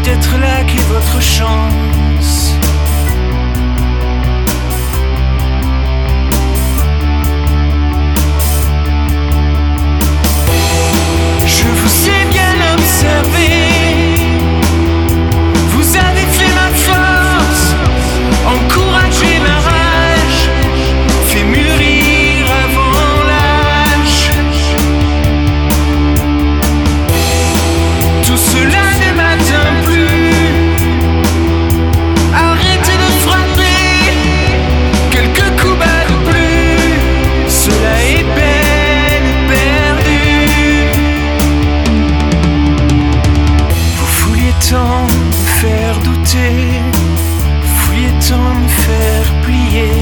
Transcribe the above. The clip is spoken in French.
peut-être là qu'est votre chance. Je vous ai bien observé. Vous avez fait ma force, encouragé ma rage, fait mûrir avant l'âge. Tout cela ne m'atteint plus. Arrêtez de frapper, quelques coups bas de plus. Cela est peine perdue. Vous vouliez tant me faire douter, vous vouliez tant me faire plier.